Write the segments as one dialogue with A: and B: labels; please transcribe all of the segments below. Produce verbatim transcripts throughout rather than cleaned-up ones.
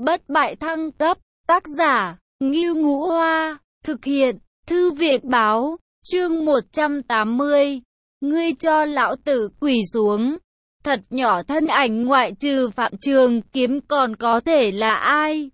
A: Bất bại thăng cấp, tác giả, Ngưu Ngũ Hoa, thực hiện, Thư viện báo, chương một trăm tám mươi. Ngươi cho lão tử quỳ xuống. Thật nhỏ thân ảnh ngoại trừ Phạm Trường Kiếm còn có thể là ai?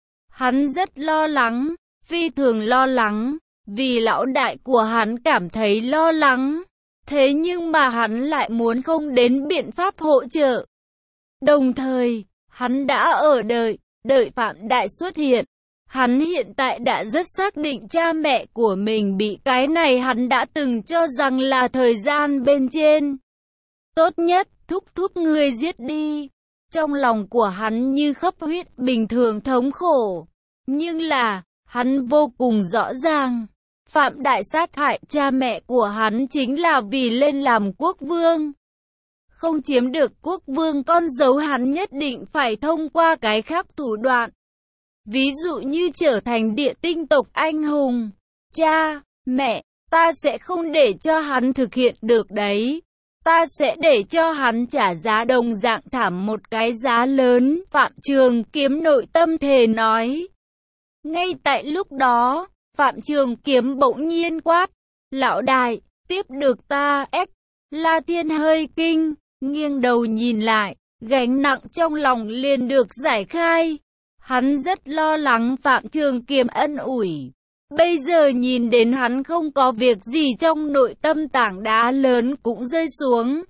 A: Hắn rất lo lắng, phi thường lo lắng, vì lão đại của hắn cảm thấy lo lắng. Thế nhưng mà hắn lại muốn không đến biện pháp hỗ trợ. Đồng thời, hắn đã ở đợi, đợi Phạm Đại xuất hiện. Hắn hiện tại đã rất xác định cha mẹ của mình bị cái này hắn đã từng cho rằng là thời gian bên trên. Tốt nhất, thúc thúc ngươi giết đi. Trong lòng của hắn như khấp huyết bình thường thống khổ. Nhưng là, hắn vô cùng rõ ràng. Phạm Đại sát hại cha mẹ của hắn chính là vì lên làm quốc vương. Không chiếm được quốc vương con dấu hắn nhất định phải thông qua cái khác thủ đoạn. Ví dụ như trở thành địa tinh tộc anh hùng. Cha, mẹ, ta sẽ không để cho hắn thực hiện được đấy. Ta sẽ để cho hắn trả giá đồng dạng thảm một cái giá lớn. Phạm Trường Kiếm nội tâm thề nói. Ngay tại lúc đó, Phạm Trường Kiếm bỗng nhiên quát. Lão đại, tiếp được ta ếch. La Thiên hơi kinh, nghiêng đầu nhìn lại, gánh nặng trong lòng liền được giải khai. Hắn rất lo lắng Phạm Trường Kiếm ân ủi. Bây giờ nhìn đến hắn không có việc gì trong nội tâm tảng đá lớn cũng rơi xuống.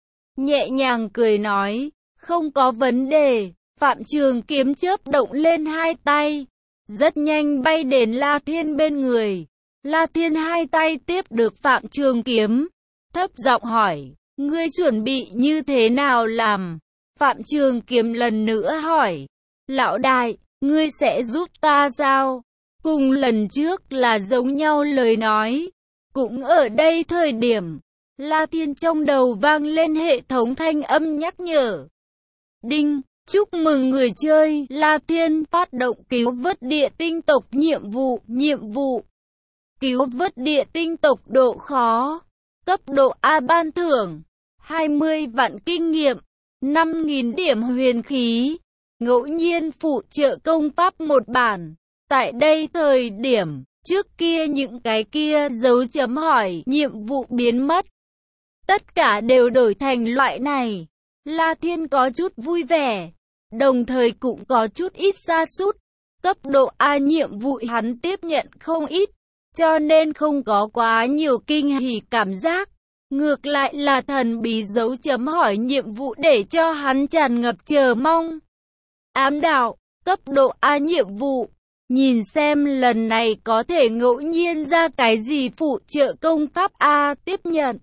A: Nhẹ nhàng cười nói, không có vấn đề. Phạm Trường Kiếm chớp động lên hai tay. Rất nhanh bay đến La Thiên bên người. La Thiên hai tay tiếp được Phạm Trường Kiếm. Thấp giọng hỏi, ngươi chuẩn bị như thế nào làm? Phạm Trường Kiếm lần nữa hỏi. Lão đại, ngươi sẽ giúp ta sao? Cùng lần trước là giống nhau lời nói. Cũng ở đây thời điểm, La Thiên trong đầu vang lên hệ thống thanh âm nhắc nhở. Đinh, chúc mừng người chơi, La Thiên phát động cứu vớt địa tinh tộc nhiệm vụ, nhiệm vụ. Cứu vớt địa tinh tộc độ khó. Cấp độ A ban thưởng, hai mươi vạn kinh nghiệm, năm nghìn điểm huyền khí. Ngẫu nhiên phụ trợ công pháp một bản. Tại đây thời điểm, trước kia những cái kia dấu chấm hỏi, nhiệm vụ biến mất. Tất cả đều đổi thành loại này. La Thiên có chút vui vẻ, đồng thời cũng có chút ít sa sút. Cấp độ A nhiệm vụ hắn tiếp nhận không ít, cho nên không có quá nhiều kinh hỉ cảm giác. Ngược lại là thần bí dấu chấm hỏi nhiệm vụ để cho hắn tràn ngập chờ mong. Ám đạo, cấp độ A nhiệm vụ. Nhìn xem lần này có thể ngẫu nhiên ra cái gì phụ trợ công pháp A tiếp nhận.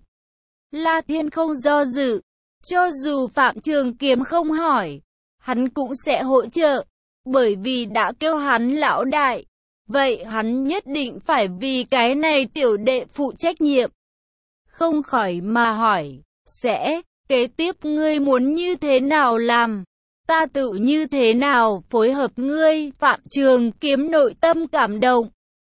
A: La Thiên không do dự. Cho dù Phạm Trường Kiếm không hỏi, hắn cũng sẽ hỗ trợ. Bởi vì đã kêu hắn lão đại. Vậy hắn nhất định phải vì cái này tiểu đệ phụ trách nhiệm. Không khỏi mà hỏi, sẽ, kế tiếp ngươi muốn như thế nào làm? Ta tự như thế nào phối hợp ngươi? Phạm Trường Kiếm nội tâm cảm động.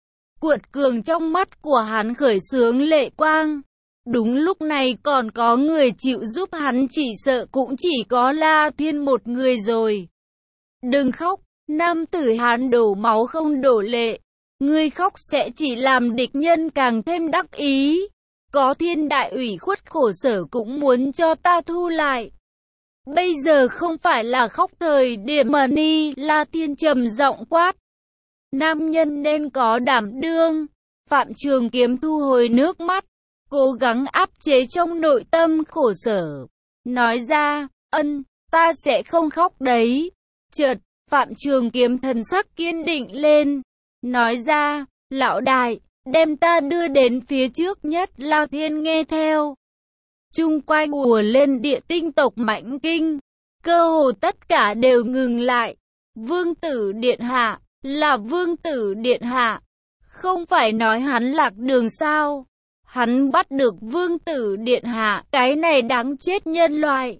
A: Cuột cường trong mắt của hắn khởi xướng lệ quang. Đúng lúc này còn có người chịu giúp hắn chỉ sợ cũng chỉ có La Thiên một người rồi. Đừng khóc, nam tử hắn đổ máu không đổ lệ. Ngươi khóc sẽ chỉ làm địch nhân càng thêm đắc ý. Có thiên đại ủy khuất khổ sở cũng muốn cho ta thu lại. Bây giờ không phải là khóc thời điểm mà ni, La Thiên trầm giọng quát. Nam nhân nên có đảm đương. Phạm Trường Kiếm thu hồi nước mắt, cố gắng áp chế trong nội tâm khổ sở. Nói ra, ân, ta sẽ không khóc đấy. Chợt, Phạm Trường Kiếm thần sắc kiên định lên. Nói ra, lão đại, đem ta đưa đến phía trước nhất. La Thiên nghe theo. Chung quanh ùa lên địa tinh tộc mãnh kinh. Cơ hồ tất cả đều ngừng lại. Vương tử điện hạ, là vương tử điện hạ. Không phải nói hắn lạc đường sao? Hắn bắt được vương tử điện hạ, cái này đáng chết nhân loại.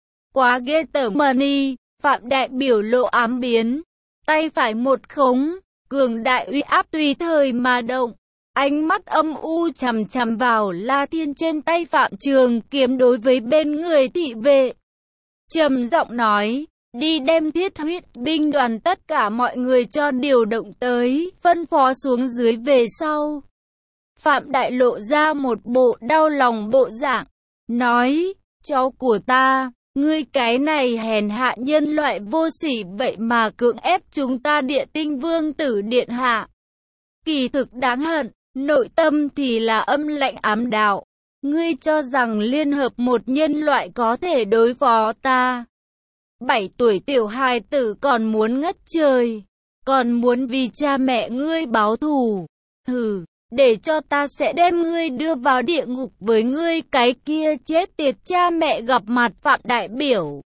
A: Quá ghê tởm mà ni. Phạm đại biểu lộ ám biến. Tay phải một khống, cường đại uy áp tùy thời mà động. Ánh mắt âm u chằm chằm vào La Thiên trên tay Phạm Trường Kiếm đối với bên người thị vệ. Trầm giọng nói, đi đem thiết huyết binh đoàn tất cả mọi người cho điều động tới, phân phó xuống dưới về sau. Phạm Đại lộ ra một bộ đau lòng bộ dạng, nói, cháu của ta, ngươi cái này hèn hạ nhân loại vô sỉ vậy mà cưỡng ép chúng ta Địa Tinh Vương tử điện hạ. Kỳ thực đáng hận, nội tâm thì là âm lạnh ám đạo. Ngươi cho rằng liên hợp một nhân loại có thể đối phó ta. Bảy tuổi tiểu hài tử còn muốn ngất trời, còn muốn vì cha mẹ ngươi báo thù. Hừ, để cho ta sẽ đem ngươi đưa vào địa ngục với ngươi cái kia chết tiệt cha mẹ gặp mặt. Phạm đại biểu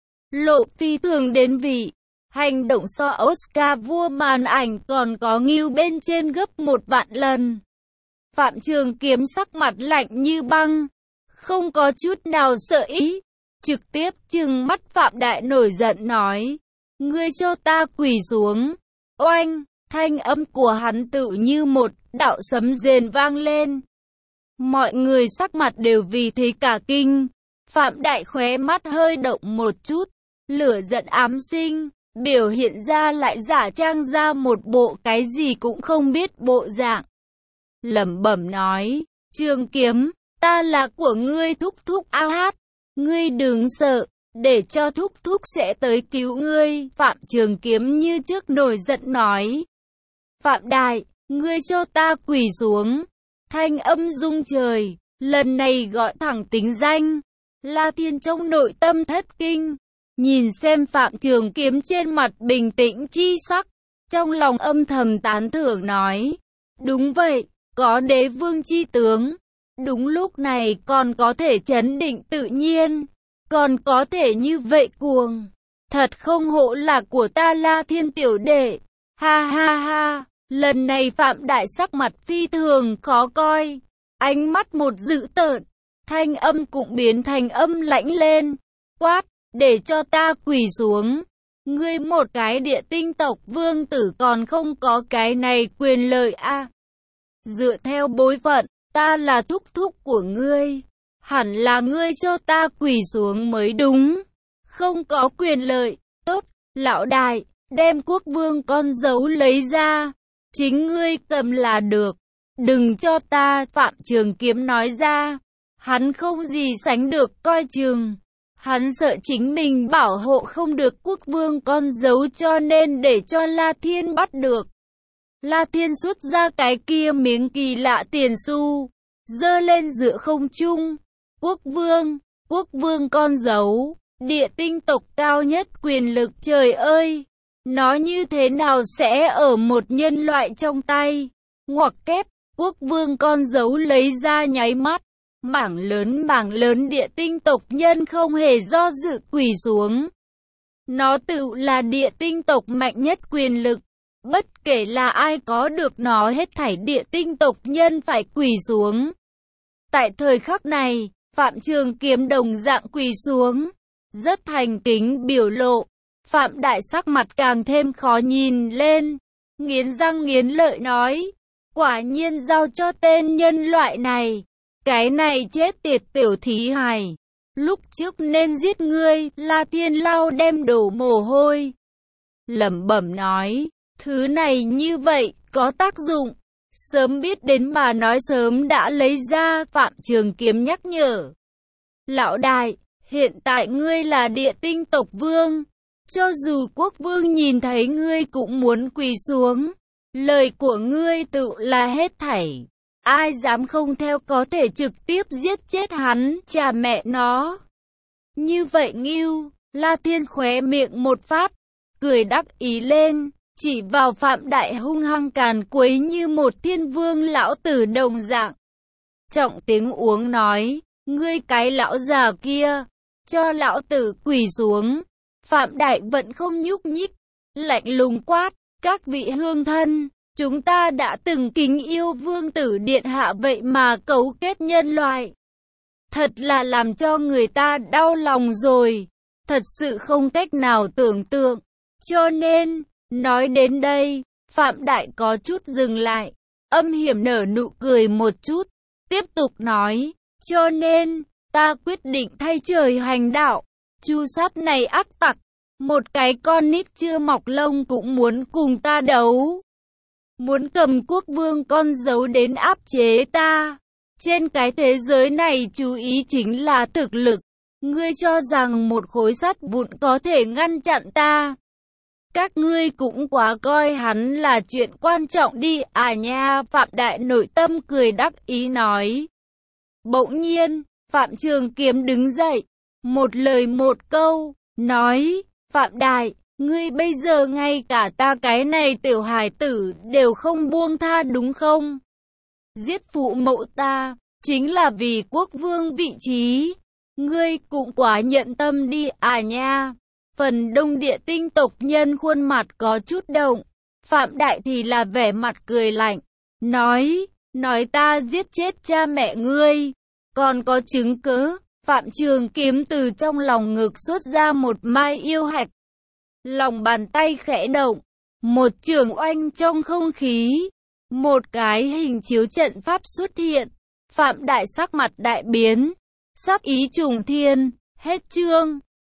A: lộ phi thường đến vị. Hành động so Oscar vua màn ảnh còn có ngưu bên trên gấp một vạn lần. Phạm Trường Kiếm sắc mặt lạnh như băng, không có chút nào sợ ý, trực tiếp trừng mắt Phạm Đại nổi giận nói, ngươi cho ta quỳ xuống. Oanh, thanh âm của hắn tự như một đạo sấm rền vang lên. Mọi người sắc mặt đều vì thế cả kinh. Phạm Đại khóe mắt hơi động một chút, lửa giận ám sinh, biểu hiện ra lại giả trang ra một bộ cái gì cũng không biết bộ dạng. Lẩm bẩm nói, Trường Kiếm, ta là của ngươi thúc thúc a hát, ngươi đừng sợ, để cho thúc thúc sẽ tới cứu ngươi. Phạm Trường Kiếm như trước nổi giận nói, Phạm Đại, ngươi cho ta quỳ xuống. Thanh âm rung trời, lần này gọi thẳng tính danh. La Thiên trong nội tâm thất kinh, nhìn xem Phạm Trường Kiếm trên mặt bình tĩnh chi sắc, trong lòng âm thầm tán thưởng nói, đúng vậy, có đế vương chi tướng, đúng lúc này còn có thể trấn định tự nhiên, còn có thể như vậy cuồng, thật không hổ là của ta La Thiên tiểu đệ. Ha ha ha, lần này Phạm Đại sắc mặt phi thường khó coi, ánh mắt một dữ tợn, thanh âm cũng biến thành âm lãnh lên, quát, để cho ta quỳ xuống. Ngươi một cái địa tinh tộc vương tử còn không có cái này quyền lợi a. À, dựa theo bối phận, ta là thúc thúc của ngươi, hẳn là ngươi cho ta quỳ xuống mới đúng. Không có quyền lợi, tốt, lão đại, đem quốc vương con dấu lấy ra, chính ngươi cầm là được, đừng cho ta. Phạm Trường Kiếm nói ra, hắn không gì sánh được coi chừng. Hắn sợ chính mình bảo hộ không được quốc vương con dấu cho nên để cho La Thiên bắt được. La Thiên xuất ra cái kia miếng kỳ lạ tiền xu, giơ lên giữa không trung. Quốc vương, quốc vương con dấu, địa tinh tộc cao nhất quyền lực, trời ơi! Nó như thế nào sẽ ở một nhân loại trong tay? Ngoặc kép, quốc vương con dấu lấy ra nháy mắt. Mảng lớn mảng lớn địa tinh tộc nhân không hề do dự quỳ xuống. Nó tự là địa tinh tộc mạnh nhất quyền lực. Bất kể là ai có được nó, hết thảy địa tinh tộc nhân phải quỳ xuống. Tại thời khắc này, Phạm Trường Kiếm đồng dạng quỳ xuống, rất thành kính biểu lộ. Phạm Đại sắc mặt càng thêm khó nhìn lên, nghiến răng nghiến lợi nói, quả nhiên giao cho tên nhân loại này. Cái này chết tiệt tiểu thí hài, lúc trước nên giết ngươi. La Thiên lau đem đổ mồ hôi, lẩm bẩm nói, thứ này như vậy có tác dụng, sớm biết đến mà nói sớm đã lấy ra. Phạm Trường Kiếm nhắc nhở, lão đại, hiện tại ngươi là địa tinh tộc vương, cho dù quốc vương nhìn thấy ngươi cũng muốn quỳ xuống, lời của ngươi tự là hết thảy. Ai dám không theo có thể trực tiếp giết chết hắn, cha mẹ nó. Như vậy Ngưu, La Thiên khóe miệng một phát, cười đắc ý lên, chỉ vào Phạm Đại hung hăng càn quấy như một thiên vương lão tử đồng dạng. Trọng tiếng uống nói, ngươi cái lão già kia, cho lão tử quỳ xuống. Phạm Đại vẫn không nhúc nhích, lạnh lùng quát, các vị hương thân. Chúng ta đã từng kính yêu vương tử điện hạ vậy mà cấu kết nhân loại. Thật là làm cho người ta đau lòng rồi. Thật sự không cách nào tưởng tượng. Cho nên, nói đến đây, Phạm Đại có chút dừng lại, âm hiểm nở nụ cười một chút, tiếp tục nói, cho nên, ta quyết định thay trời hành đạo, tru sát này ác tặc. Một cái con nít chưa mọc lông cũng muốn cùng ta đấu. Muốn cầm quốc vương con dấu đến áp chế ta. Trên cái thế giới này chú ý chính là thực lực. Ngươi cho rằng một khối sắt vụn có thể ngăn chặn ta. Các ngươi cũng quá coi hắn là chuyện quan trọng đi à nha. Phạm Đại nội tâm cười đắc ý nói. Bỗng nhiên, Phạm Trường Kiếm đứng dậy. Một lời một câu, nói, Phạm Đại, ngươi bây giờ ngay cả ta cái này tiểu hài tử đều không buông tha đúng không? Giết phụ mẫu ta, chính là vì quốc vương vị trí. Ngươi cũng quá nhận tâm đi à nha. Phần đông địa tinh tộc nhân khuôn mặt có chút động. Phạm Đại thì là vẻ mặt cười lạnh. Nói, nói ta giết chết cha mẹ ngươi. Còn có chứng cứ. Phạm Trường Kiếm từ trong lòng ngực xuất ra một mai yêu hạch. Lòng bàn tay khẽ động. Một trường oanh trong không khí. Một cái hình chiếu trận pháp xuất hiện. Phạm Đại sắc mặt đại biến. Sắc ý trùng thiên. Hết chương.